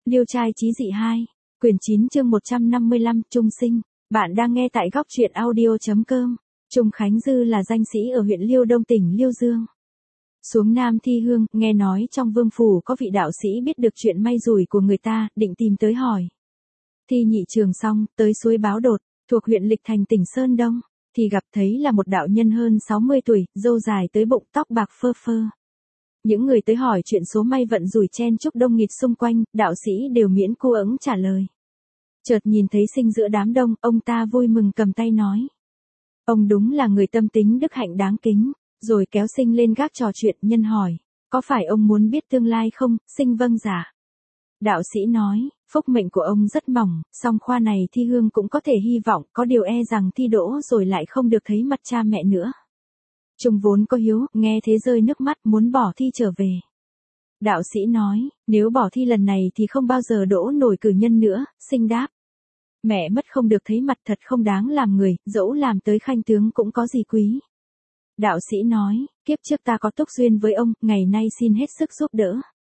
Liêu trai chí dị 2, quyển 9 chương 155, Trung Sinh. Bạn đang nghe tại góc truyện audio.com. Trung Khánh Dư là danh sĩ ở huyện Liêu Đông tỉnh Liêu Dương. Xuống Nam thi hương, nghe nói trong vương phủ có vị đạo sĩ biết được chuyện may rủi của người ta, định tìm tới hỏi. Thi nhị trường xong, tới suối Báo Đột, thuộc huyện Lịch Thành tỉnh Sơn Đông, thì gặp thấy là một đạo nhân hơn 60 tuổi, râu dài tới bụng, tóc bạc phơ phơ. Những người tới hỏi chuyện số may vận rủi chen chúc đông nghịt xung quanh, đạo sĩ đều miễn cu ỡng trả lời. Chợt nhìn thấy Sinh giữa đám đông, ông ta vui mừng cầm tay nói. Ông đúng là người tâm tính đức hạnh đáng kính, rồi kéo Sinh lên gác trò chuyện. Nhân hỏi, có phải ông muốn biết tương lai không? Sinh vâng dạ. Đạo sĩ nói, phúc mệnh của ông rất mỏng, song khoa này thi hương cũng có thể hy vọng, có điều e rằng thi đỗ rồi lại không được thấy mặt cha mẹ nữa. Trung vốn có hiếu, nghe thế rơi nước mắt, muốn bỏ thi trở về. Đạo sĩ nói, nếu bỏ thi lần này thì không bao giờ đỗ nổi cử nhân nữa. Sinh đáp, mẹ mất không được thấy mặt thật không đáng làm người, dẫu làm tới khanh tướng cũng có gì quý. Đạo sĩ nói, kiếp trước ta có túc duyên với ông, ngày nay xin hết sức giúp đỡ.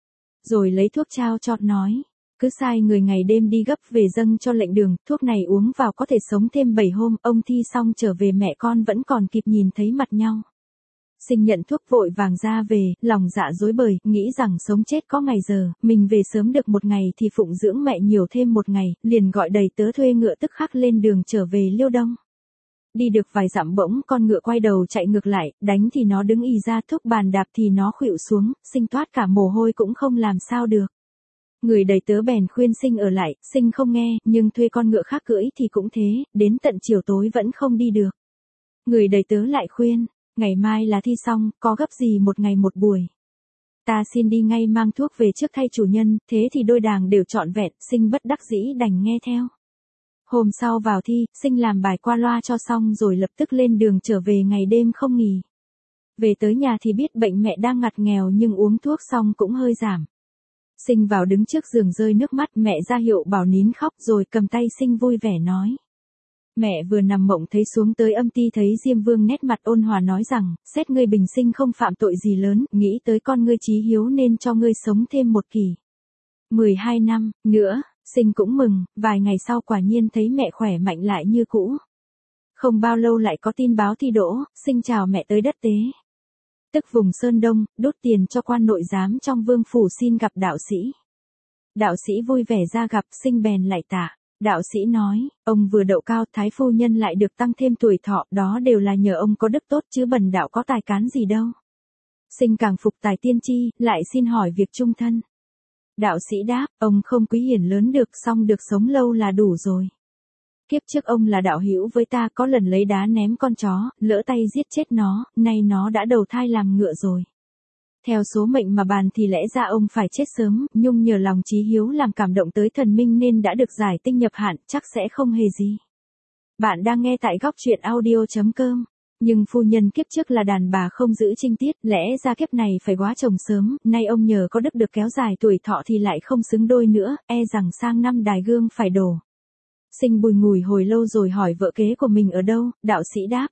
Rồi lấy thuốc trao cho, nói, cứ sai người ngày đêm đi gấp về dâng cho lệnh đường, thuốc này uống vào có thể sống thêm 7 hôm, ông thi xong trở về mẹ con vẫn còn kịp nhìn thấy mặt nhau. Sinh nhận thuốc vội vàng ra về, lòng dạ rối bời, nghĩ rằng sống chết có ngày giờ, mình về sớm được một ngày thì phụng dưỡng mẹ nhiều thêm một ngày, liền gọi đầy tớ thuê ngựa tức khắc lên đường trở về Liêu Đông. Đi được vài dặm bỗng con ngựa quay đầu chạy ngược lại, đánh thì nó đứng ì ra, thúc bàn đạp thì nó khuỵu xuống, Sinh toát cả mồ hôi cũng không làm sao được. Người đầy tớ bèn khuyên Sinh ở lại, Sinh không nghe, nhưng thuê con ngựa khác cưỡi thì cũng thế, đến tận chiều tối vẫn không đi được. Người đầy tớ lại khuyên, ngày mai là thi xong, có gấp gì một ngày một buổi. Ta xin đi ngay mang thuốc về trước thay chủ nhân, thế thì đôi đàng đều trọn vẹn. Sinh bất đắc dĩ đành nghe theo. Hôm sau vào thi, Sinh làm bài qua loa cho xong rồi lập tức lên đường trở về ngày đêm không nghỉ. Về tới nhà thì biết bệnh mẹ đang ngặt nghèo nhưng uống thuốc xong cũng hơi giảm. Sinh vào đứng trước giường rơi nước mắt, mẹ ra hiệu bảo nín khóc rồi cầm tay Sinh vui vẻ nói. Mẹ vừa nằm mộng thấy xuống tới âm ti thấy Diêm Vương nét mặt ôn hòa nói rằng, xét ngươi bình sinh không phạm tội gì lớn, nghĩ tới con ngươi chí hiếu nên cho ngươi sống thêm một kỳ. 12 năm, nữa, Sinh cũng mừng, vài ngày sau quả nhiên thấy mẹ khỏe mạnh lại như cũ. Không bao lâu lại có tin báo thi đỗ, Sinh chào mẹ tới đất tế. Tức vùng Sơn Đông, đốt tiền cho quan nội giám trong vương phủ xin gặp đạo sĩ. Đạo sĩ vui vẻ ra gặp, Sinh bèn lạy tạ. Đạo sĩ nói, ông vừa đậu cao, thái phu nhân lại được tăng thêm tuổi thọ, đó đều là nhờ ông có đức tốt chứ bần đạo có tài cán gì đâu. Sinh càng phục tài tiên tri, lại xin hỏi việc chung thân. Đạo sĩ đáp, ông không quý hiển lớn được, song được sống lâu là đủ rồi. Kiếp trước ông là đạo hữu với ta, có lần lấy đá ném con chó, lỡ tay giết chết nó, nay nó đã đầu thai làm ngựa rồi. Theo số mệnh mà bàn thì lẽ ra ông phải chết sớm, nhưng nhờ lòng chí hiếu làm cảm động tới thần minh nên đã được giải tinh nhập hạn, chắc sẽ không hề gì. Bạn đang nghe tại góc truyện audio.com. Nhưng phu nhân kiếp trước là đàn bà không giữ trinh tiết, lẽ ra kiếp này phải góa chồng sớm, nay ông nhờ có đức được kéo dài tuổi thọ thì lại không xứng đôi nữa, e rằng sang năm đài gương phải đổ. Sinh bùi ngùi hồi lâu rồi hỏi vợ kế của mình ở đâu, đạo sĩ đáp.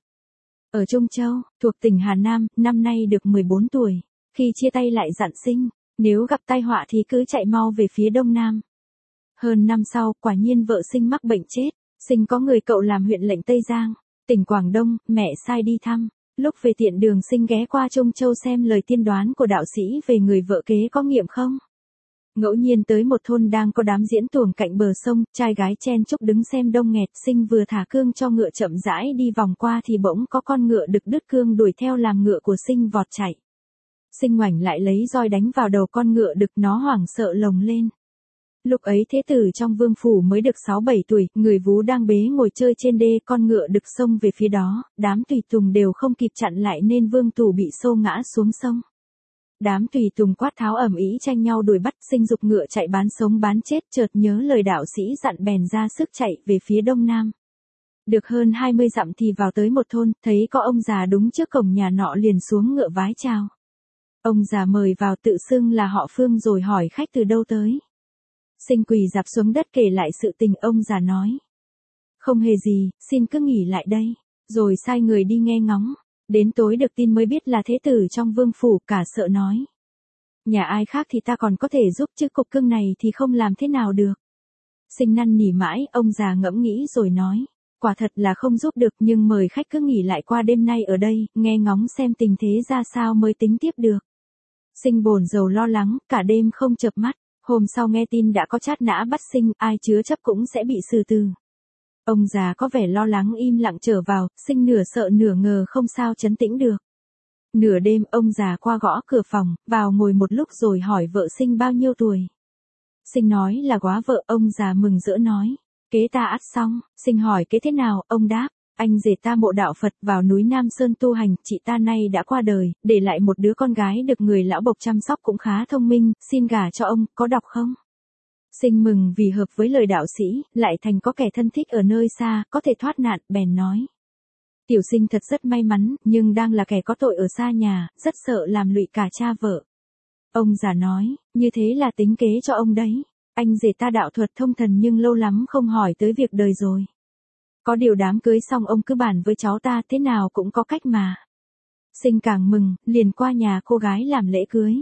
Ở Trung Châu, thuộc tỉnh Hà Nam, năm nay được 14 tuổi. Khi chia tay lại dặn Sinh, nếu gặp tai họa thì cứ chạy mau về phía đông nam. Hơn năm sau, quả nhiên vợ Sinh mắc bệnh chết. Sinh có người cậu làm huyện lệnh Tây Giang, tỉnh Quảng Đông, mẹ sai đi thăm. Lúc về tiện đường Sinh ghé qua Trung Châu xem lời tiên đoán của đạo sĩ về người vợ kế có nghiệm không. Ngẫu nhiên tới một thôn đang có đám diễn tuồng cạnh bờ sông, trai gái chen chúc đứng xem đông nghẹt. Sinh vừa thả cương cho ngựa chậm rãi đi vòng qua thì bỗng có con ngựa đực đứt cương đuổi theo làm ngựa của Sinh vọt chạy. Sinh ngoảnh lại lấy roi đánh vào đầu con ngựa đực, nó hoảng sợ lồng lên. Lúc ấy thế tử trong vương phủ mới được 6-7 tuổi, người vú đang bế ngồi chơi trên đê, con ngựa đực xông về phía đó, đám tùy tùng đều không kịp chặn lại nên vương tù bị xô ngã xuống sông. Đám tùy tùng quát tháo ầm ĩ tranh nhau đuổi bắt. Sinh giục ngựa chạy bán sống bán chết, chợt nhớ lời đạo sĩ dặn bèn ra sức chạy về phía đông nam. Được hơn 20 dặm thì vào tới một thôn, thấy có ông già đúng trước cổng nhà nọ liền xuống ngựa vái chào. Ông già mời vào, tự xưng là họ Phương rồi hỏi khách từ đâu tới. Sinh quỳ rạp xuống đất kể lại sự tình. Ông già nói, không hề gì, xin cứ nghỉ lại đây, rồi sai người đi nghe ngóng. Đến tối được tin mới biết là thế tử trong vương phủ, cả sợ nói, Nhà ai khác thì ta còn có thể giúp chứ cục cưng này thì không làm thế nào được. Sinh năn nỉ mãi, ông già ngẫm nghĩ rồi nói. Quả thật là không giúp được nhưng mời khách cứ nghỉ lại qua đêm nay ở đây, nghe ngóng xem tình thế ra sao mới tính tiếp được. Sinh bồn rầu lo lắng, cả đêm không chợp mắt. Hôm sau nghe tin đã có trát nã bắt Sinh, ai chứa chấp cũng sẽ bị xử tử. Ông già có vẻ lo lắng im lặng trở vào, Sinh nửa sợ nửa ngờ không sao trấn tĩnh được. Nửa đêm ông già qua gõ cửa phòng, vào ngồi một lúc rồi hỏi vợ Sinh bao nhiêu tuổi. Sinh nói là góa vợ, ông già mừng rỡ nói. Kế ta ắt xong. Sinh hỏi kế thế nào, ông đáp. Anh rể ta mộ đạo Phật vào núi Nam Sơn tu hành, chị ta nay đã qua đời, để lại một đứa con gái được người lão bộc chăm sóc cũng khá thông minh, xin gả cho ông, có đọc không? Sinh mừng vì hợp với lời đạo sĩ, lại thành có kẻ thân thích ở nơi xa, có thể thoát nạn, bèn nói. Tiểu Sinh thật rất may mắn, nhưng đang là kẻ có tội ở xa nhà, rất sợ làm lụy cả cha vợ. Ông già nói, như thế là tính kế cho ông đấy. Anh rể ta đạo thuật thông thần nhưng lâu lắm không hỏi tới việc đời rồi. Có điều đám cưới xong ông cứ bàn với cháu ta thế nào cũng có cách mà. Sinh càng mừng, liền qua nhà cô gái làm lễ cưới.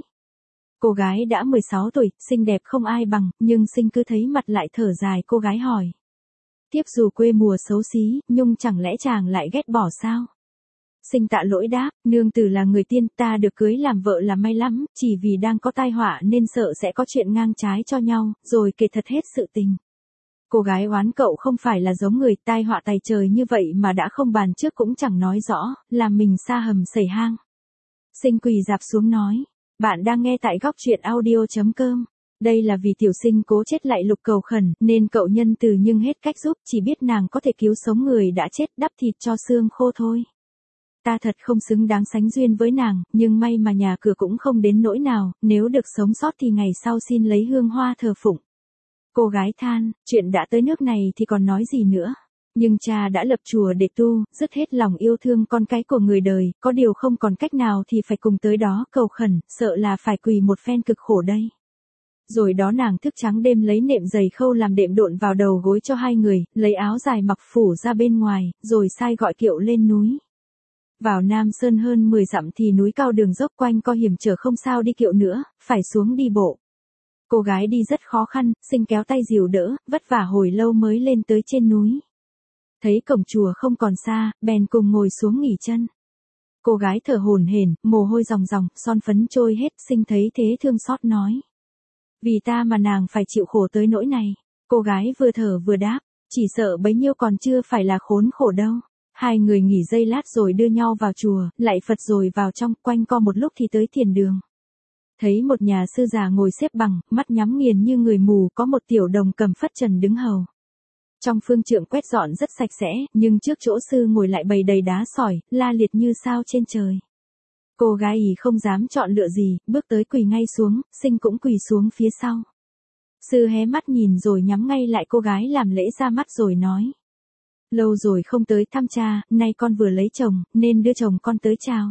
Cô gái đã 16 tuổi, xinh đẹp không ai bằng, nhưng Sinh cứ thấy mặt lại thở dài. Cô gái hỏi. Tiếp dù quê mùa xấu xí, nhưng chẳng lẽ chàng lại ghét bỏ sao? Sinh tạ lỗi đáp, nương tử là người tiên, ta được cưới làm vợ là may lắm, chỉ vì đang có tai họa nên sợ sẽ có chuyện ngang trái cho nhau, rồi kể thật hết sự tình. Cô gái oán cậu không phải là giống người, tai họa tày trời như vậy mà đã không bàn trước cũng chẳng nói rõ, làm mình sa hầm sẩy hang. Sinh quỳ dạp xuống nói, bạn đang nghe tại góc truyện audio.com. Đây là vì Tiểu Sinh cố chết lại lục cầu khẩn, nên cậu nhân từ nhưng hết cách giúp, chỉ biết nàng có thể cứu sống người đã chết, đắp thịt cho xương khô thôi. Ta thật không xứng đáng sánh duyên với nàng, nhưng may mà nhà cửa cũng không đến nỗi nào, nếu được sống sót thì ngày sau xin lấy hương hoa thờ phụng. Cô gái than, chuyện đã tới nước này thì còn nói gì nữa. Nhưng cha đã lập chùa để tu, dứt hết lòng yêu thương con cái của người đời, có điều không còn cách nào thì phải cùng tới đó cầu khẩn, sợ là phải quỳ một phen cực khổ đây. Rồi đó nàng thức trắng đêm lấy nệm giày khâu làm đệm độn vào đầu gối cho hai người, lấy áo dài mặc phủ ra bên ngoài, rồi sai gọi kiệu lên núi. Vào Nam Sơn hơn 10 dặm thì núi cao đường dốc quanh co hiểm trở không sao đi kiệu nữa, phải xuống đi bộ. Cô gái đi rất khó khăn, Sinh kéo tay dìu đỡ, vất vả hồi lâu mới lên tới trên núi. Thấy cổng chùa không còn xa, bèn cùng ngồi xuống nghỉ chân. Cô gái thở hổn hển, mồ hôi ròng ròng, son phấn trôi hết, Sinh thấy thế thương xót nói. Vì ta mà nàng phải chịu khổ tới nỗi này. Cô gái vừa thở vừa đáp, chỉ sợ bấy nhiêu còn chưa phải là khốn khổ đâu. Hai người nghỉ giây lát rồi đưa nhau vào chùa, lạy Phật rồi vào trong, quanh co một lúc thì tới thiền đường. Thấy một nhà sư già ngồi xếp bằng, mắt nhắm nghiền như người mù, có một tiểu đồng cầm phất trần đứng hầu. Trong phương trượng quét dọn rất sạch sẽ, nhưng trước chỗ sư ngồi lại bày đầy đá sỏi, la liệt như sao trên trời. Cô gái ý không dám chọn lựa gì, bước tới quỳ ngay xuống, Sinh cũng quỳ xuống phía sau. Sư hé mắt nhìn rồi nhắm ngay lại cô gái làm lễ ra mắt rồi nói. Lâu rồi không tới thăm cha, nay con vừa lấy chồng, nên đưa chồng con tới chào.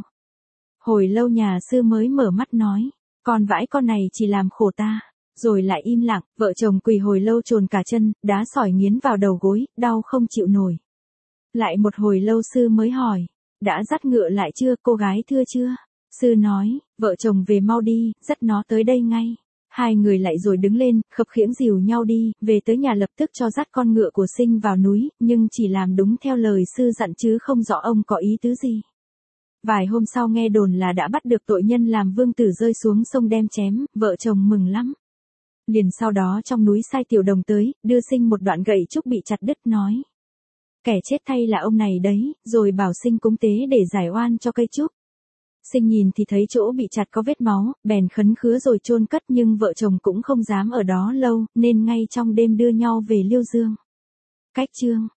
Hồi lâu nhà sư mới mở mắt nói, con vãi con này chỉ làm khổ ta. Rồi lại im lặng, vợ chồng quỳ hồi lâu chồn cả chân, đá sỏi nghiến vào đầu gối, đau không chịu nổi. Lại một hồi lâu sư mới hỏi, đã dắt ngựa lại chưa, cô gái thưa chưa? Sư nói, vợ chồng về mau đi, dắt nó tới đây ngay. Hai người lại rồi đứng lên, khập khiễng dìu nhau đi, về tới nhà lập tức cho dắt con ngựa của Sinh vào núi, nhưng chỉ làm đúng theo lời sư dặn chứ không rõ ông có ý tứ gì. Vài hôm sau nghe đồn là đã bắt được tội nhân làm vương tử rơi xuống sông đem chém, vợ chồng mừng lắm. Liền sau đó trong núi sai tiểu đồng tới, đưa Sinh một đoạn gậy trúc bị chặt đứt nói. Kẻ chết thay là ông này đấy, rồi bảo Sinh cúng tế để giải oan cho cây trúc. Sinh nhìn thì thấy chỗ bị chặt có vết máu, bèn khấn khứa rồi chôn cất nhưng vợ chồng cũng không dám ở đó lâu, nên ngay trong đêm đưa nhau về Liêu Dương. Cách chương